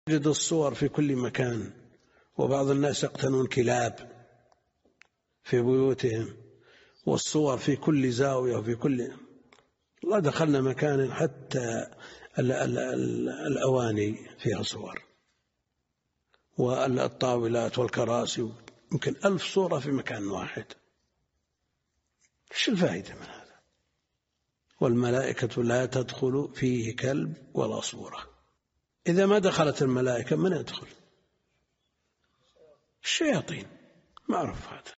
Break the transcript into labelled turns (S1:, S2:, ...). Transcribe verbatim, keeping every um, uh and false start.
S1: يجد الصور في كل مكان، وبعض الناس يقتنون كلاب في بيوتهم، والصور في كل زاوية وفي كل. الله دخلنا مكان حتى ال ال ال الأواني فيها صور، والطاولات والكراسي، يمكن ألف صورة في مكان واحد. ايش الفائدة من هذا؟ والملائكة لا تدخل فيه كلب ولا صورة. إذا ما دخلت الملائكة من يدخل؟ الشياطين، معروف هذا.